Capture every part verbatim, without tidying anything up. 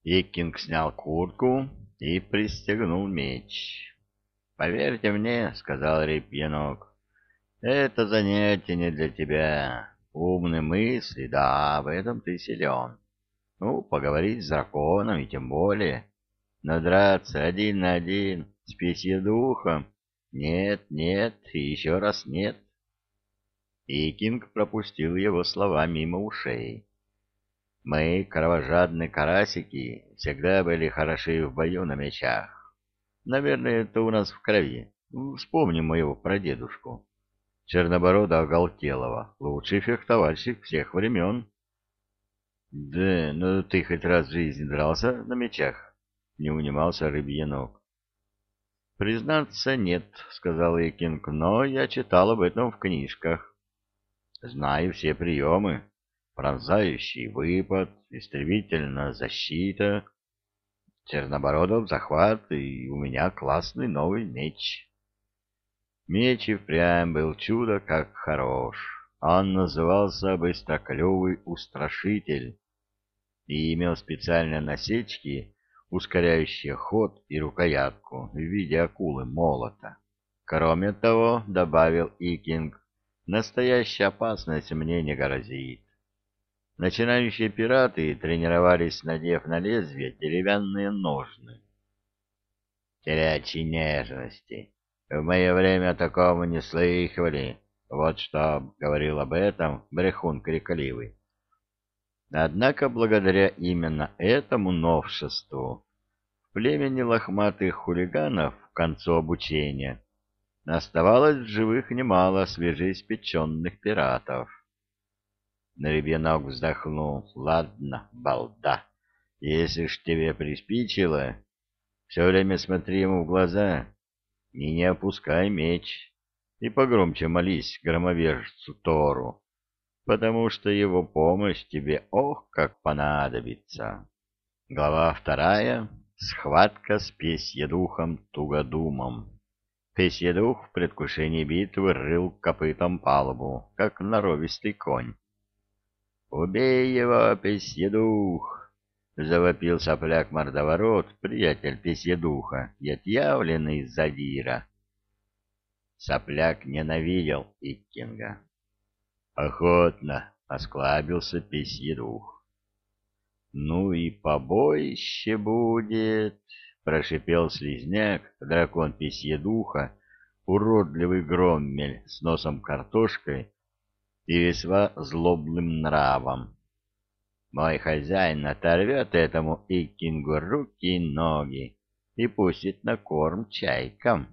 Иккинг снял куртку и пристегнул меч. «Поверьте мне, — сказал Репьянок, — это занятие не для тебя. Умные мысли, да, в этом ты силен. Ну, поговорить с драконом и тем более. Но драться один на один с письедухом — нет, нет и еще раз нет». Иккинг пропустил его слова мимо ушей. «Мы, кровожадные карасики, всегда были хороши в бою на мечах. Наверное, это у нас в крови. Вспомни моего прадедушку, Черноборода Оголтелого, лучший фехтовальщик всех времен». «Да, ну ты хоть раз в жизни дрался на мечах?» — не унимался Рыбьянок. «Признаться, нет, — сказал Иккинг, — но я читал об этом в книжках. Знаю все приемы. Пронзающий выпад, истребительная защита, Чернобородов захват, и у меня классный новый меч». Меч и впрямь был чудо как хорош. Он назывался Быстроклювый Устрашитель и имел специальные насечки, ускоряющие ход, и рукоятку в виде акулы-молота. Кроме того, добавил Иккинг, настоящая опасность мне не грозит. Начинающие пираты тренировались, надев на лезвие деревянные ножны. «Телячьи нежности. В мое время такого не слыхивали. Вот что говорил об этом брехун крикливый». Однако благодаря именно этому новшеству в племени лохматых хулиганов к концу обучения оставалось в живых немало свежеиспеченных пиратов. Ребенок вздохнул. «Ладно, балда, если ж тебе приспичило, все время смотри ему в глаза и не опускай меч, и погромче молись громовержцу Тору, потому что его помощь тебе ох как понадобится». Глава вторая. Схватка с Песьедухом Тугодумом. Песьедух в предвкушении битвы рыл копытом палубу, как норовистый конь. «Убей его, Песьедух!» — завопил сопляк-мордоворот, приятель Песьедуха и отъявленный задира. Сопляк ненавидел Иккинга. «Охотно!» — осклабился Песьедух. «Ну и побоище будет!» — прошипел слизняк, дракон Песьедуха, уродливый громмель с носом картошкой и весьма злобным нравом. «Мой хозяин оторвет этому Иккингу руки и ноги и пустит на корм чайкам».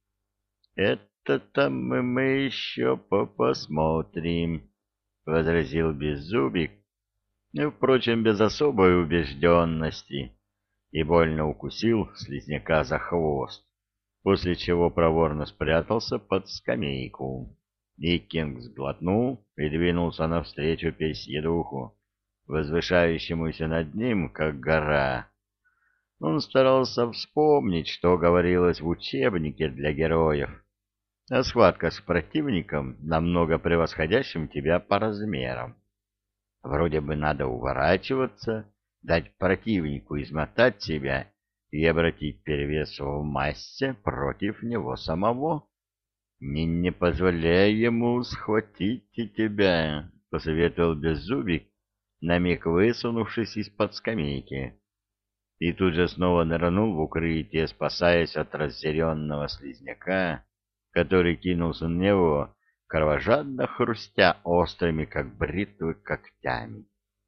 «Это-то мы, мы еще посмотрим», — возразил Беззубик, впрочем, без особой убежденности, и больно укусил слизняка за хвост, после чего проворно спрятался под скамейку. Иккинг сглотнул и двинулся навстречу Песьедуху, возвышающемуся над ним, как гора. Он старался вспомнить, что говорилось в учебнике для героев, а схватка с противником, намного превосходящим тебя по размерам. Вроде бы надо уворачиваться, дать противнику измотать себя и обратить перевес в массе против него самого. «Не, не позволяй ему схватить и тебя», — посоветовал Беззубик, на миг высунувшись из-под скамейки, и тут же снова нырнул в укрытие, спасаясь от разъяренного слизняка, который кинулся на него, кровожадно хрустя острыми, как бритвы, когтями.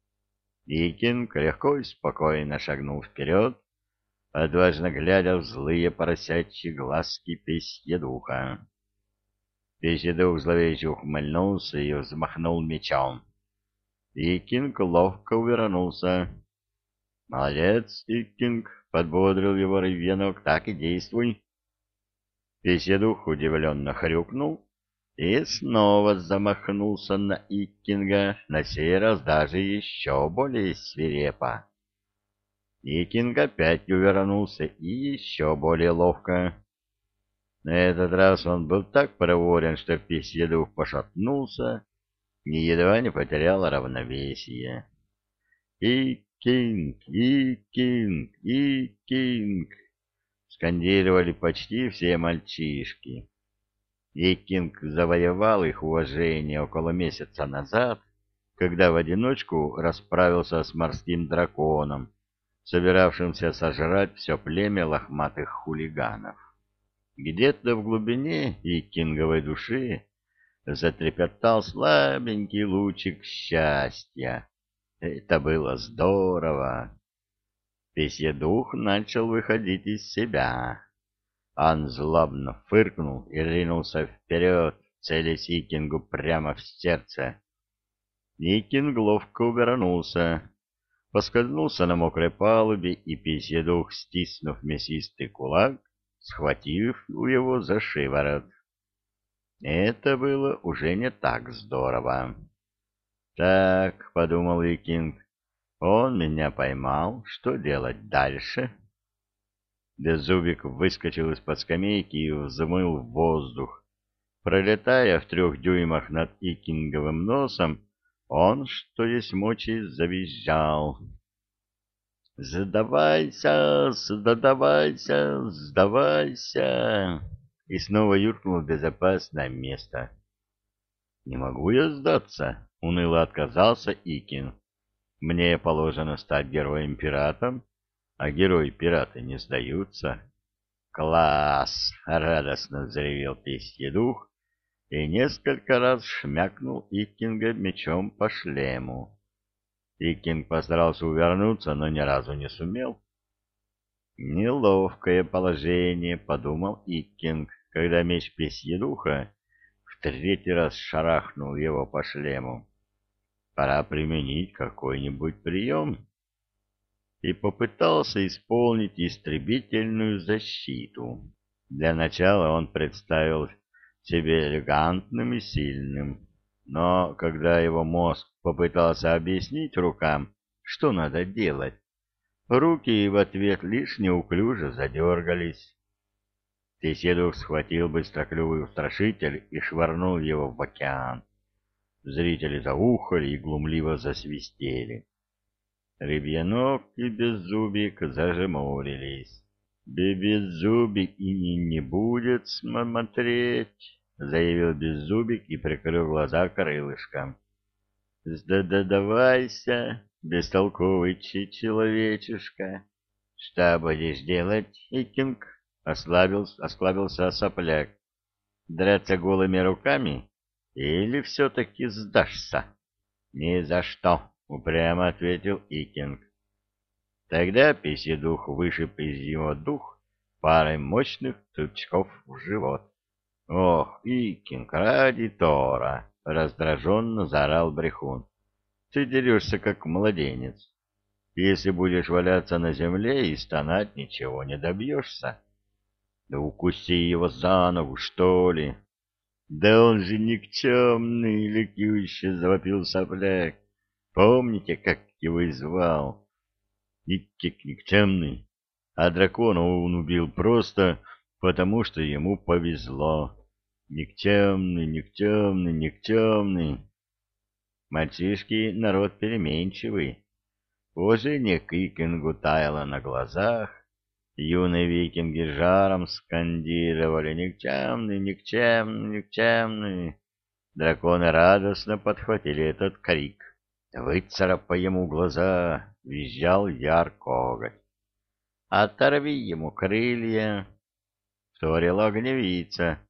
Иккинг легко и спокойно шагнул вперед, отважно глядя в злые поросячьи глазки Песьедуха. Песьедух зловеще ухмыльнулся и взмахнул мечом. Иккинг ловко увернулся. «Молодец, Иккинг!» — подбодрил его Рыбьянок. «Так и действуй!» Песьедух удивленно хрюкнул и снова замахнулся на Иккинга, на сей раз даже еще более свирепо. Иккинг опять увернулся и еще более ловко. На этот раз он был так проворен, что Песьедух пошатнулся и едва не потерял равновесие. И «Кинг! И Кинг! И Кинг!» скандировали почти все мальчишки. И Кинг завоевал их уважение около месяца назад, когда в одиночку расправился с морским драконом, собиравшимся сожрать все племя лохматых хулиганов. Где-то в глубине и Кинговой души затрепетал слабенький лучик счастья. Это было здорово. Песьедух начал выходить из себя. Он злобно фыркнул и ринулся вперед, целясь Икингу прямо в сердце. Икинг ловко увернулся, поскользнулся на мокрой палубе, и Песьедух, стиснув мясистый кулак, схватив его за шиворот. Это было уже не так здорово. «Так», — подумал Икинг, — «он меня поймал. Что делать дальше?» Беззубик выскочил из-под скамейки и взмыл в воздух. Пролетая в трех дюймах над Икинговым носом, он, что есть мочи, завизжал. «Сдавайся, сдавайся, сдавайся!» И снова юркнул в безопасное место. «Не могу я сдаться», — уныло отказался Икин. «Мне положено стать героем-пиратом, а герои-пираты не сдаются». «Класс!» — радостно взревел Песьедух и несколько раз шмякнул Икинга мечом по шлему. Икинг постарался увернуться, но ни разу не сумел. «Неловкое положение», — подумал Икинг, когда меч Песьедуха в третий раз шарахнул его по шлему. «Пора применить какой-нибудь прием». И попытался исполнить истребительную защиту. Для начала он представил себя элегантным и сильным, но когда его мозг попытался объяснить рукам, что надо делать, руки в ответ лишь неуклюже задергались. Песьедух схватил быстроклювый устрашитель и швырнул его в океан. Зрители заухали и глумливо засвистели. Рыбьянок и Беззубик зажмурились. «Беззубик и не, не будет смотреть», — заявил Беззубик и прикрыл глаза крылышком. «Сдавайся, бестолковый человечишка». «Что будешь делать, Икинг?» — ослабился, осклабился сопляк. «Драться голыми руками или все-таки сдашься?» «Ни за что», — упрямо ответил Икинг. Тогда Песьедух вышиб из его дух парой мощных тычков в живот. «Ох, Икинг, ради Тора!» — раздраженно заорал брехун. «Ты дерешься, как младенец. Если будешь валяться на земле и стонать, ничего не добьешься. Да укуси его за ногу, что ли!» «Да он же никчемный!» — ликующе завопил сопляк. «Помните, как его звал?» Икик никчемный, а дракона он убил просто потому, что ему повезло. Никчемный, никчемный, никчемный. Мальчишки — народ переменчивый. Уважение к Икингу таяло на глазах. Юные викинги жаром скандировали: «Никчемный, никчемный, никчемный!» Драконы радостно подхватили этот крик. «Выцарапай ему глаза!» — визжал Яр-коготь. «Оторви ему крылья!» — вторила огневица.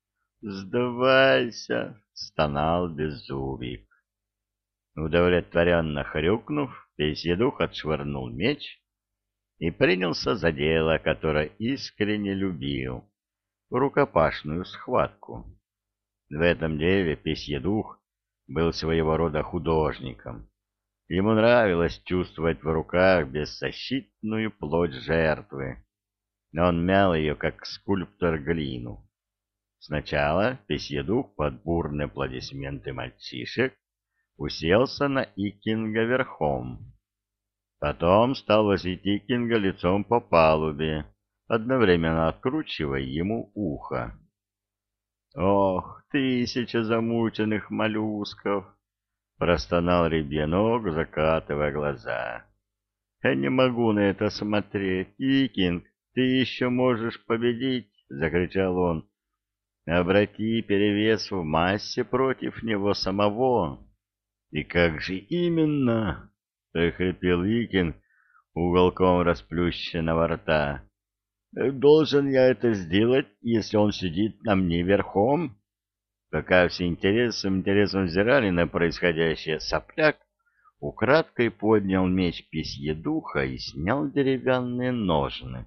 «Сдавайся!» — стонал Беззубик. Удовлетворенно хрюкнув, Песьедух отшвырнул меч и принялся за дело, которое искренне любил — рукопашную схватку. В этом деле Песьедух был своего рода художником. Ему нравилось чувствовать в руках беззащитную плоть жертвы, но он мял ее, как скульптор глину. Сначала Песьедух под бурные аплодисменты мальчишек уселся на Икинга верхом. Потом стал возить Икинга лицом по палубе, одновременно откручивая ему ухо. «Ох, тысяча замученных моллюсков!» — простонал Рыбьянок, закатывая глаза. Я не могу на это смотреть. Икинг, ты еще можешь победить, — закричал он. Обрати перевес в массе против него самого. И как же именно? — прохрипел Икинг уголком расплющенного рта. Должен я это сделать, если он сидит на мне верхом? Пока все интересом интересом взирали на происходящее, сопляк украдкой поднял меч Песьедуха и снял деревянные ножны.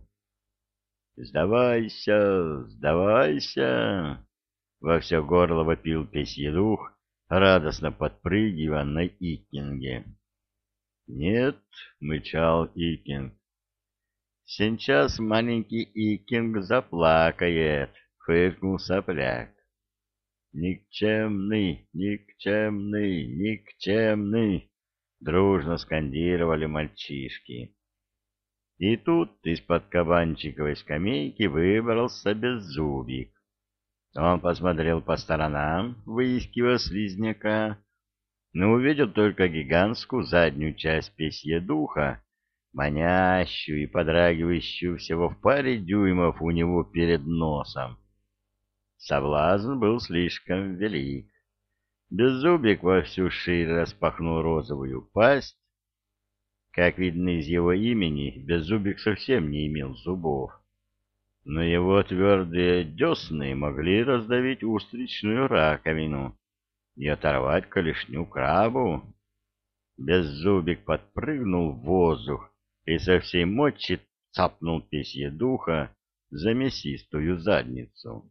«Сдавайся, сдавайся!» — во все горло вопил Песьедух, радостно подпрыгивая на Икинге. «Нет», — мычал Икинг. «Сейчас маленький Икинг заплакает», — фыркнул сопляк. «Никчемный, никчемный, никчемный!» — дружно скандировали мальчишки. И тут из-под кабанчиковой скамейки выбрался Беззубик. Он посмотрел по сторонам, выискивая слизняка, но увидел только гигантскую заднюю часть Песьедуха, манящую и подрагивающую всего в паре дюймов у него перед носом. Соблазн был слишком велик. Беззубик во всю ширь распахнул розовую пасть. Как видно из его имени, Беззубик совсем не имел зубов, но его твердые десны могли раздавить устричную раковину и оторвать клешню крабу. Беззубик подпрыгнул в воздух и со всей мочи цапнул Песьедуха за мясистую задницу.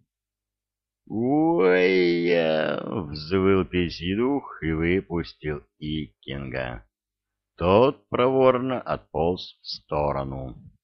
«Ой-я!» — взвыл Песьедух и выпустил Икинга. Тот проворно отполз в сторону.